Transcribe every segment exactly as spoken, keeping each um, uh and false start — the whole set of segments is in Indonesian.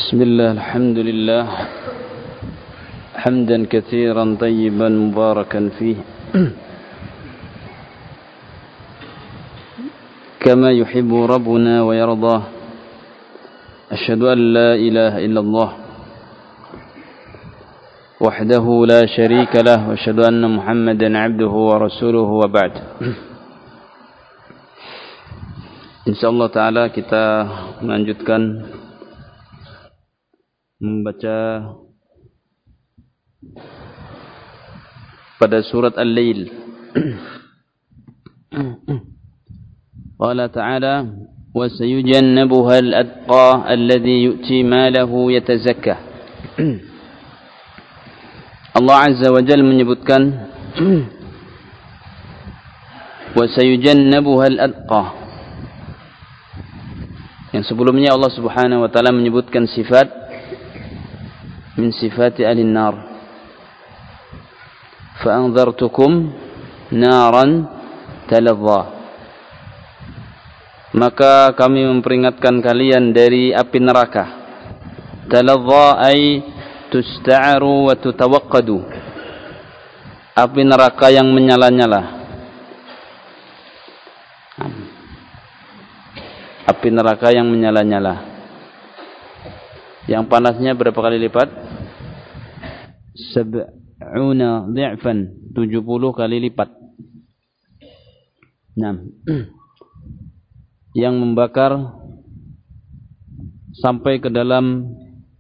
بسم الله الحمد لله حمدا كثيرا طيبا مباركا فيه كما يحب ربنا ويرضاه أشهد أن لا إله إلا الله وحده لا شريك له وأشهد أن محمدا عبده ورسوله وبعد. InsyaAllah Ta'ala kita melanjutkan membaca pada surat Al-Lail. Qala Ta'ala wa sayujannabuha al-atqa alladhi yu'ti malahu yatazakka. Allah Azza wa Jalla menyebutkan wa sayujannabuha al-atqa. Yang sebelumnya Allah Subhanahu wa taala menyebutkan sifat min sifati ahli nar. Fa anzartukum naran talazza. Maka kami memperingatkan kalian dari api neraka. Talazza ay tusta'aru wa tutawaqqadu. Api neraka yang menyala-nyala. Api neraka yang menyala-nyala. Yang panasnya berapa kali lipat? Sab'una dhi'fan, tujuh puluh kali lipat. Nah, yang membakar sampai ke dalam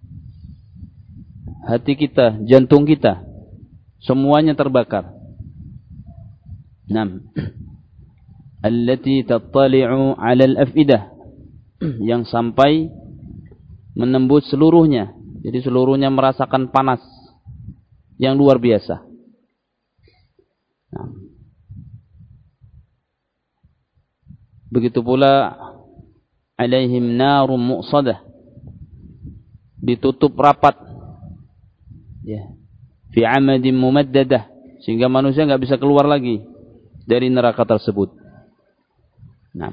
hati kita, jantung kita, semuanya terbakar. Nah, allati tattali'u 'ala al-af'idah, yang sampai menembus seluruhnya. Jadi seluruhnya merasakan panas yang luar biasa. Nah, begitu pula alaihim narum mu'sadah, ditutup rapat ya, fi amadin mumaddadah, sehingga manusia enggak bisa keluar lagi dari neraka tersebut. Nah,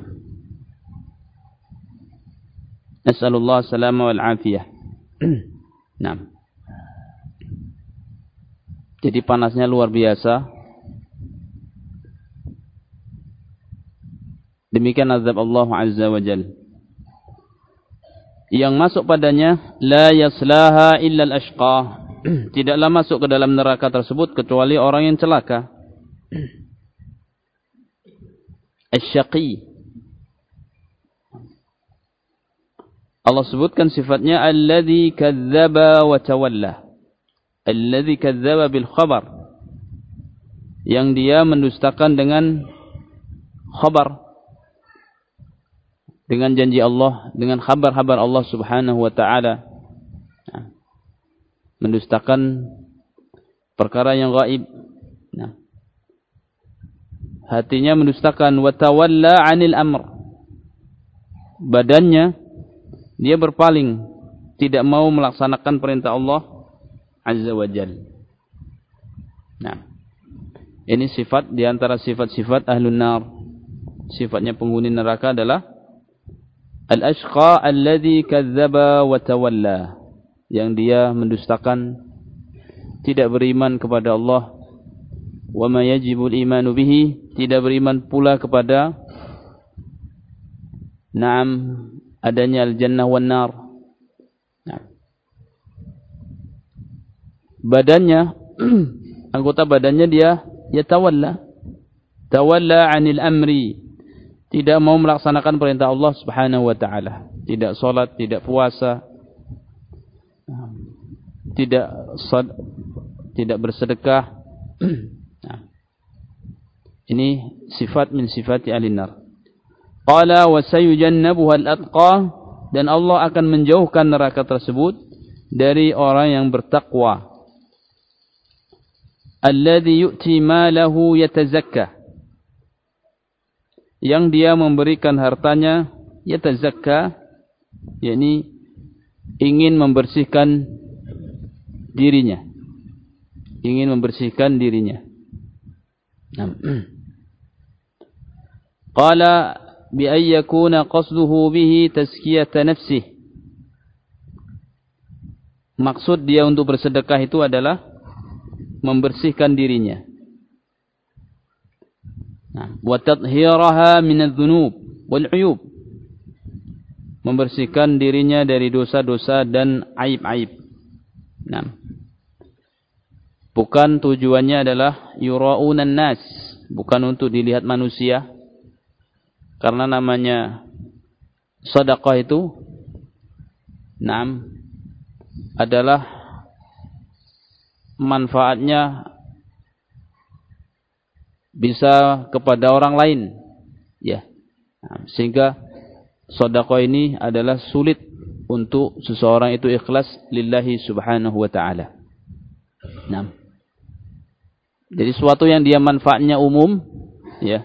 Nas'alullah salama wal afiyah. Nah, jadi panasnya luar biasa. Demikian azab Allah Azza wa Jalla. Yang masuk padanya la yaslaha illa al-ashqa. Tidaklah masuk ke dalam neraka tersebut kecuali orang yang celaka. Asy-syaqi. Allah sebutkan sifatnya alladzi kadzdzaba wa tawalla. Alladzi kadzdzaba bil khabar. Yang dia mendustakan dengan khabar, dengan janji Allah, dengan kabar-kabar Allah Subhanahu wa taala. Nah, mendustakan perkara yang gaib. Nah, hatinya mendustakan wa tawalla 'anil amr. Badannya dia berpaling, tidak mau melaksanakan perintah Allah Azza wa Jalla. Nah, ini sifat di antara sifat-sifat ahlun nar. Sifatnya penghuni neraka adalah al-ashqa alladzi kadzdzaba wa tawalla, yang dia mendustakan, tidak beriman kepada Allah. Wa ma yajibul imanu bihi, tidak beriman pula kepada na'am adanya al-jannah wan nar. Nah, badannya anggota badannya dia yatawalla, tawalla 'anil amri, tidak mau melaksanakan perintah Allah Subhanahu wa taala, tidak salat, tidak puasa, tidak sad, tidak bersedekah. Nah, ini sifat min sifati ahli nar. Qala wa sayujannabuha al-atqa, dan Allah akan menjauhkan neraka tersebut dari orang yang bertakwa. Alladzi yu'ti malahu yatazakka, yang dia memberikan hartanya yatazakka, yakni ingin membersihkan dirinya, ingin membersihkan dirinya. Qala bi an yakuna qasduhu bihi tazkiyata nafsihi, maksud dia untuk bersedekah itu adalah membersihkan dirinya. Nah, wa tathhiraha min adz-dzunub wal 'uyub. Membersihkan dirinya dari dosa-dosa dan aib-aib. Nah, bukan tujuannya adalah yura'unan nas, bukan untuk dilihat manusia. Karena namanya sedekah itu Naam adalah manfaatnya bisa kepada orang lain, ya. Nah, sehingga sedekah ini adalah sulit untuk seseorang itu ikhlas lillahi subhanahu wa ta'ala. Nah, jadi sesuatu yang dia manfaatnya umum, ya,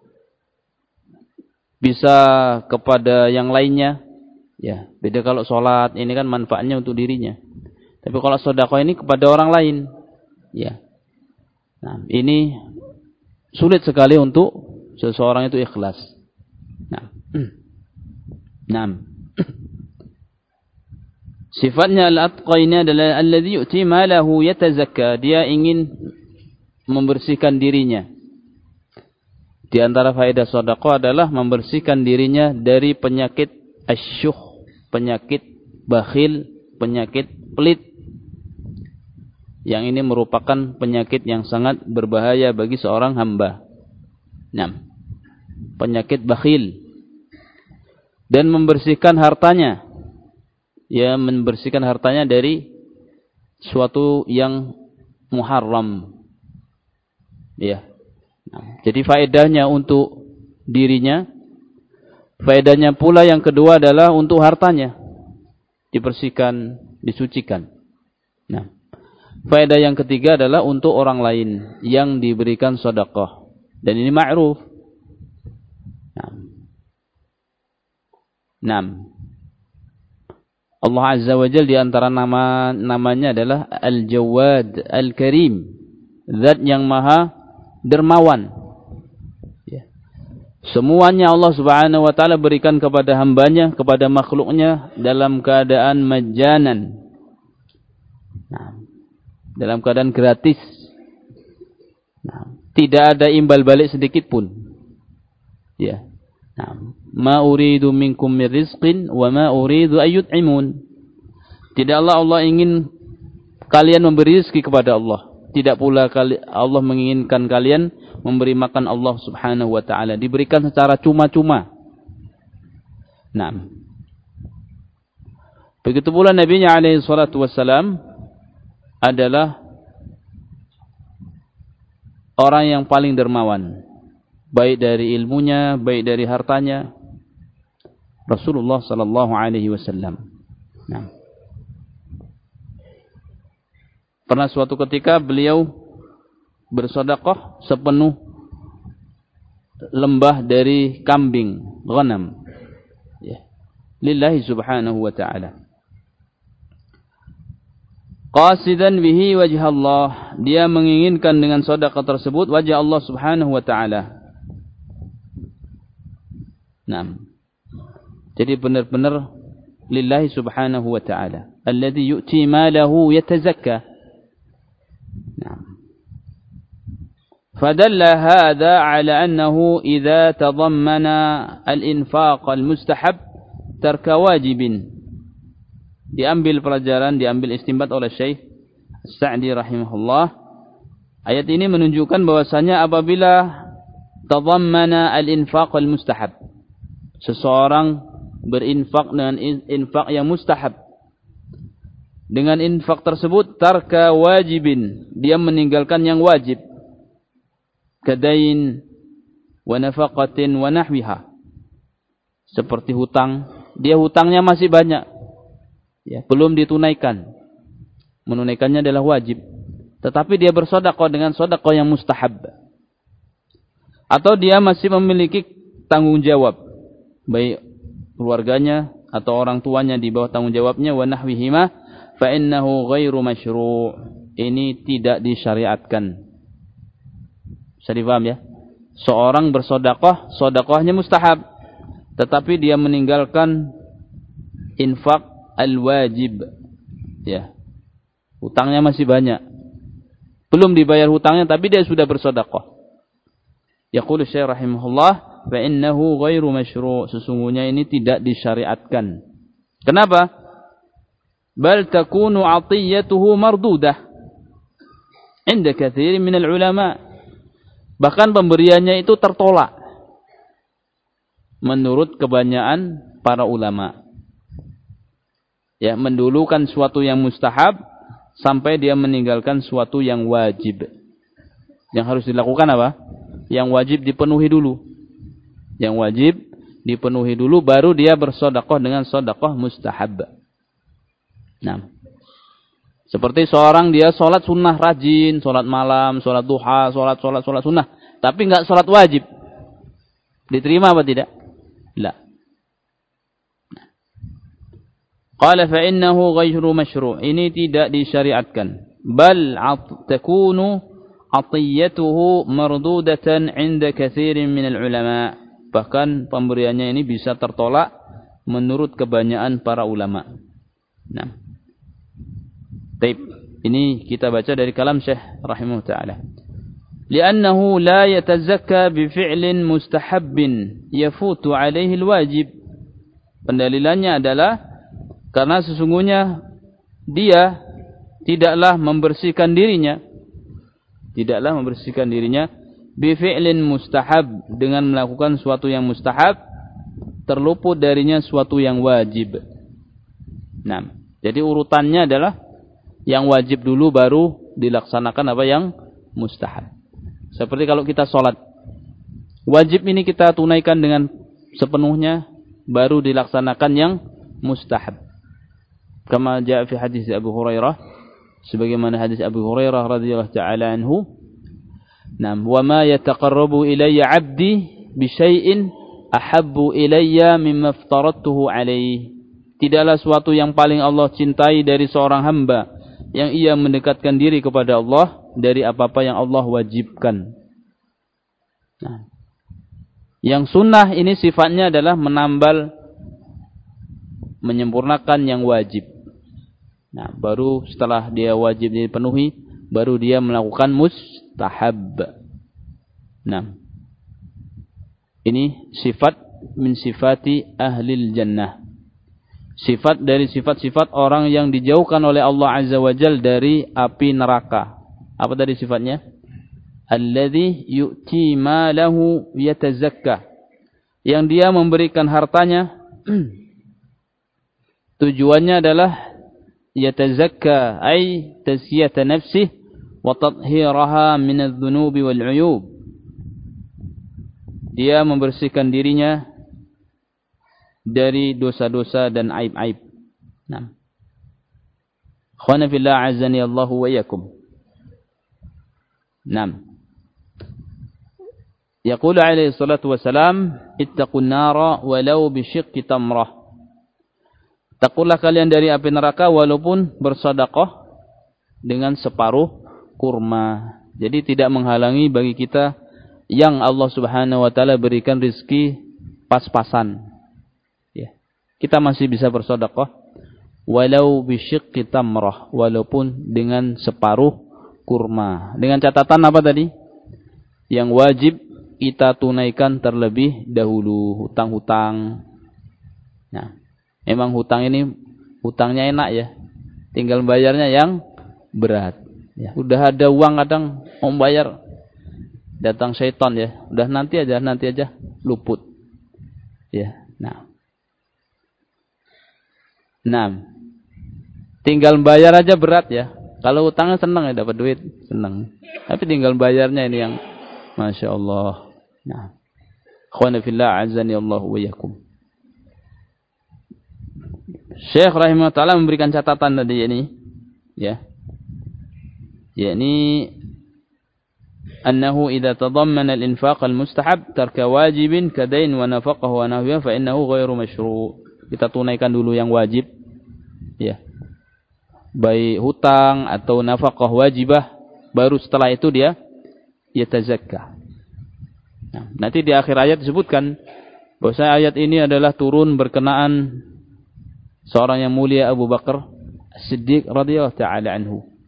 bisa kepada yang lainnya. Ya, beda kalau sholat, ini kan manfaatnya untuk dirinya. Tapi kalau sedekah ini kepada orang lain, ya. Nah, ini sulit sekali untuk seseorang itu ikhlas. Nah, nah. Sifatnya al-atqa ini adalah alladhi yu'ti malahu yatazakka. Dia ingin membersihkan dirinya. Di antara faedah sedekah adalah membersihkan dirinya dari penyakit asyuh, penyakit bakhil, penyakit pelit. Yang ini merupakan penyakit yang sangat berbahaya bagi seorang hamba. Nah, penyakit bakhil. Dan membersihkan hartanya. Ya, membersihkan hartanya dari suatu yang muharram. Ya. Nah, jadi faedahnya untuk dirinya. Faedahnya pula yang kedua adalah untuk hartanya. Dibersihkan, disucikan. Nah, faedah yang ketiga adalah untuk orang lain yang diberikan sedekah. Dan ini ma'ruf. Nah. Nah. Allah Azza wa Jalla di antara nama namanya adalah Al-Jawad Al-Karim. Zat yang maha dermawan. Ya. Semuanya Allah Subhanahu wa taala berikan kepada hambanya, kepada makhluknya dalam keadaan majanan. Nah, dalam keadaan gratis. Nah, tidak ada imbal balik sedikit pun. Ya. Nah, ma uridu minkum min rizqin wa ma uridu ayyut'imun. Tidak Allah Allah ingin kalian memberi rezeki kepada Allah. Tidak pula Allah menginginkan kalian memberi makan Allah Subhanahu wa taala. Diberikan secara cuma-cuma. Nah. Begitu pula Nabi-Nya alaihi salatu wassalam adalah orang yang paling dermawan. Baik dari ilmunya, baik dari hartanya. Rasulullah sallallahu alaihi wasallam. Nah. Pernah suatu ketika beliau bersedekah sepenuh lembah dari kambing, ghanam. Ya. Lillahi subhanahu wa ta'ala. Qasidan bihi wajah Allah. Dia menginginkan dengan sedekah tersebut wajah Allah subhanahu wa ta'ala. Nah. Jadi benar-benar lillahi subhanahu wa ta'ala. Alladhi yu'ti malahu yatazakka. Nah. فدل هذا على أنه إذا تضمن الإنفاق المستحب ترك واجب. Diambil pelajaran, diambil istinbat oleh Syekh Sa'di rahimahullah. Ayat ini menunjukkan bahwasanya apabila tadammana al-infaq al-mustahab, seseorang berinfak dengan infak yang mustahab, dengan infak tersebut tarka wajibin, dia meninggalkan yang wajib, kadain wa nafaqatin wa nahwiha, seperti hutang, dia hutangnya masih banyak, ya, belum ditunaikan. Menunaikannya adalah wajib, tetapi dia bersedekah dengan sedekah yang mustahab. Atau dia masih memiliki tanggung jawab, baik keluarganya atau orang tuanya di bawah tanggung jawabnya, wa nahwihima fa innahu ghairu masyru'. Ini tidak disyariatkan. Bisa dipaham ya? Seorang bersedekah, sedekahnya mustahab, tetapi dia meninggalkan infak al-wajib. Ya. hutangnya masih banyak. Belum dibayar hutangnya tapi dia sudah bersedekah. Yaqulu Syekh rahimahullah, fa innahu ghairu masyru'. Sesungguhnya ini tidak disyariatkan. Kenapa? Bal takunu 'atiyatuhu mardudah 'inda katsirin min al-ulama. Bahkan pemberiannya itu tertolak menurut kebanyakan para ulama. Ya, mendulukan suatu yang mustahab sampai dia meninggalkan suatu yang wajib. Yang harus dilakukan apa? Yang wajib dipenuhi dulu. Yang wajib dipenuhi dulu baru dia bersedekah dengan sedekah mustahab. Nah, seperti seorang dia sholat sunnah rajin, sholat malam, sholat duha, sholat sholat sholat sunnah, tapi enggak sholat wajib, diterima apa tidak? La. Qala fa innahu ghairu masyru'. Ini tidak disyariatkan. Bal takunu 'atiyatuhu mardudatan 'inda katsirin min al-ulama. Bahkan pemberiannya ini bisa tertolak menurut kebanyakan para ulama. Nah. Baik, ini kita baca dari kalam Syekh rahimahullah taala. Li'annahu la yatazakka bi fi'lin mustahabbin yafutu 'alaihi al-wajib. Pendalilannya adalah karena sesungguhnya dia tidaklah membersihkan dirinya tidaklah membersihkan dirinya bi fi'lin mustahab, dengan melakukan suatu yang mustahab terluput darinya suatu yang wajib. Nah, jadi urutannya adalah yang wajib dulu baru dilaksanakan apa yang mustahab. Seperti kalau kita sholat, wajib ini kita tunaikan dengan sepenuhnya, baru dilaksanakan yang mustahab. Kama jaa fi hadis Abu Hurairah, sebagaimana hadis Abu Hurairah radhiyallahu taala anhu, "Nam wa ma yataqarrabu ilayya 'abdi bi syai'in ahabbu ilayya mimma aftaradtuhu 'alaihi." Tidaklah suatu yang paling Allah cintai dari seorang hamba yang ia mendekatkan diri kepada Allah dari apa-apa yang Allah wajibkan. Nah, yang sunnah ini sifatnya adalah menambal, menyempurnakan yang wajib. Nah, baru setelah dia wajib dipenuhi, baru dia melakukan mustahab. Nah, ini sifat min sifati ahlil jannah. Sifat dari sifat-sifat orang yang dijauhkan oleh Allah Azza wa Jal dari api neraka. Apa tadi sifatnya? Alladzi yu'ti malahu yatazakka. Yang dia memberikan hartanya tujuannya adalah yatazakka, ay tasyiyata nafsihi wa tathhiraha min adh-dhunubi wal 'uyub. Dia membersihkan dirinya dari dosa-dosa dan aib-aib. Nah. Khana fillah azani Allahu wa iyyakum. Naam. Yaqulu alaihi salatu wassalam, ittaqun nara walau bi syiqqi tamrah. Takutlah kalian dari api neraka walaupun bersedekah dengan separuh kurma. Jadi tidak menghalangi bagi kita yang Allah Subhanahu wa taala berikan rezeki pas-pasan. Kita masih bisa bersedekah walau bisyiqqi tamrah, walaupun dengan separuh kurma. Dengan catatan apa tadi? Yang wajib kita tunaikan terlebih dahulu, hutang-hutang. Nah, memang hutang ini hutangnya enak ya. Tinggal bayarnya yang berat. Ya, udah ada uang kadang mau bayar, datang syaitan ya. Udah nanti aja, nanti aja luput. Ya, nah. Nah, tinggal bayar aja berat ya. Kalau utangnya senang ya, dapat duit senang. Tapi tinggal bayarnya ini yang Masya Allah. Nah, khwana fillah azani Allah wa iyyakum. Syekh rahimahullah ta'ala memberikan catatan tadi ini, ya. yakni annahu idza tadammana al-infaq al-mustahab tarka wajibin kadain wa nafaqah wa nahwiha fa innahu ghairu masyru'. Kita tunaikan dulu yang wajib, ya, baik hutang atau nafkah wajibah, baru setelah itu dia yatazakka. Nah, nanti di akhir ayat disebutkan bahwa ayat ini adalah turun berkenaan seorang yang mulia Abu Bakar As-Siddiq radhiyallahu taala anhu.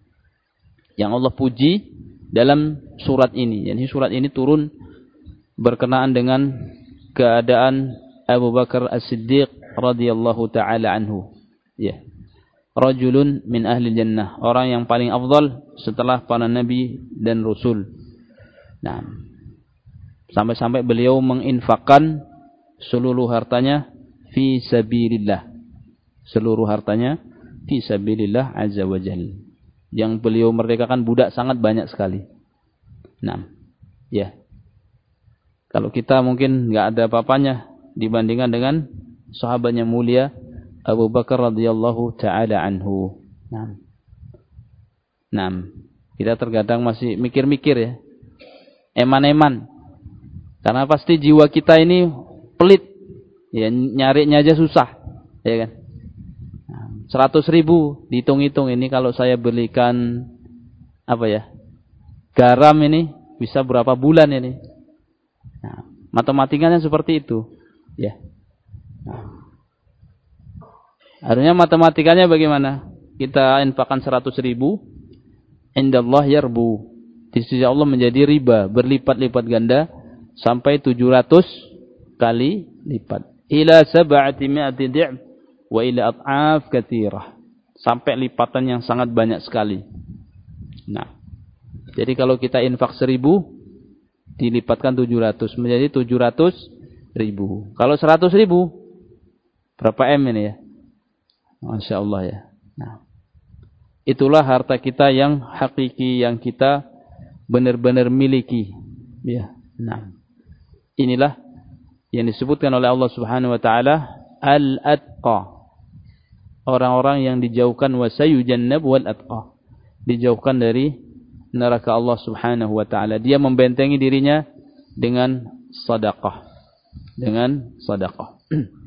yang Allah puji dalam surat ini. Jadi surat ini turun berkenaan dengan keadaan Abu Bakar As-Siddiq radhiyallahu taala anhu. Ya. Rajulun min ahli jannah, orang yang paling afdal setelah para nabi dan rasul. Nah, sampai-sampai beliau menginfakkan seluruh hartanya fi sabilillah. Seluruh hartanya fi sabilillah azza wa jalla. Yang beliau merdekakan budak sangat banyak sekali. Nah, ya. Kalau kita mungkin enggak ada apa-apanya dibandingkan dengan sahabatnya mulia Abu Bakar radhiyallahu taala anhu. Nah. Nah, kita terkadang masih mikir-mikir ya. Eman-eman. Karena pasti jiwa kita ini pelit. Ya, nyarinya aja susah, ya kan? Seratus ribu dihitung-hitung ini kalau saya belikan apa ya? Garam ini bisa berapa bulan ini? Nah, matematikanya seperti itu, ya. Nah. Harusnya matematikanya bagaimana? Kita infakkan seratus ribu, indallah yarbu. Di sisi Allah menjadi riba, berlipat-lipat ganda sampai tujuh ratus kali lipat. Ila sab'ati mi'ati di'b wa ila at'af katsirah. Sampai lipatan yang sangat banyak sekali. Nah, jadi kalau kita infak seribu, dilipatkan tujuh ratus, menjadi tujuh ratus ribu. Kalau seratus ribu, berapa M ini ya? Masya Allah ya. Nah, itulah harta kita yang hakiki, yang kita benar-benar miliki. Ya. Nah, inilah yang disebutkan oleh Allah Subhanahu Wa Taala al-atqa. Orang-orang yang dijauhkan wasayujannab wal atqa. Dijauhkan dari neraka Allah Subhanahu Wa Taala. Dia membentengi dirinya dengan sedekah. Dengan sedekah.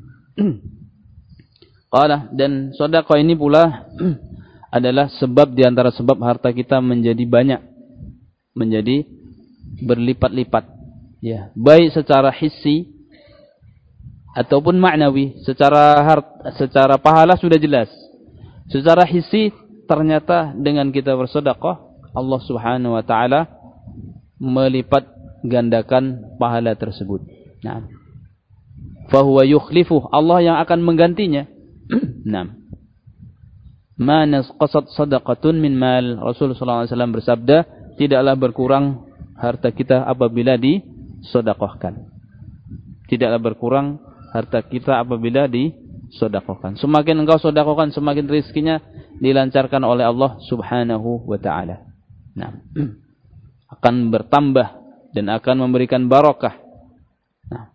Qala, dan sedekah ini pula adalah sebab di antara sebab harta kita menjadi banyak, menjadi berlipat-lipat. Ya, baik secara hissi ataupun maknawi. Secara harta, secara pahala sudah jelas. Secara hissi ternyata dengan kita bersedekah, Allah Subhanahu Wa Taala melipat gandakan pahala tersebut. Nah, fahuwa yukhlifuh, Allah yang akan menggantinya. Nah, ma nasqasat sadaqatun min mal. Rasulullah sallallahu alaihi wasallam bersabda, tidaklah berkurang harta kita apabila disedekahkan. Tidaklah berkurang harta kita apabila disedekahkan. Semakin engkau sedekahkan, semakin rezekinya dilancarkan oleh Allah Subhanahu wa taala. Nah, akan bertambah dan akan memberikan barakah. Nah,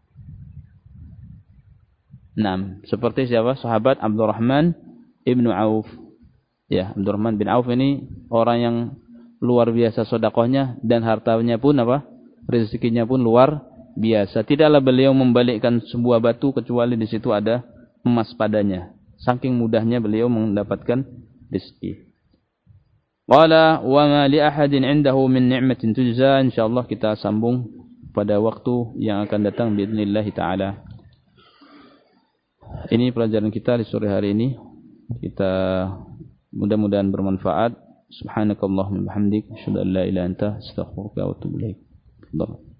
Nah, seperti siapa? Sahabat Abdurrahman ibnu Auf. Ya, Abdurrahman bin Auf ini orang yang luar biasa sedekahnya dan hartanya pun apa? Rezekinya pun luar biasa. Tidaklah beliau membalikkan sebuah batu kecuali di situ ada emas padanya. Saking mudahnya beliau mendapatkan rezeki. Qala wa ma li ahadin 'indahu min ni'matin tujza. Insyaallah kita sambung pada waktu yang akan datang biidznillah taala. Ini pelajaran kita di sore hari ini. Kita mudah-mudahan bermanfaat. Subhanakallahumma wa bihamdik, asyhadu an la ilaha illa anta, astaghfiruka wa atubu ilaik.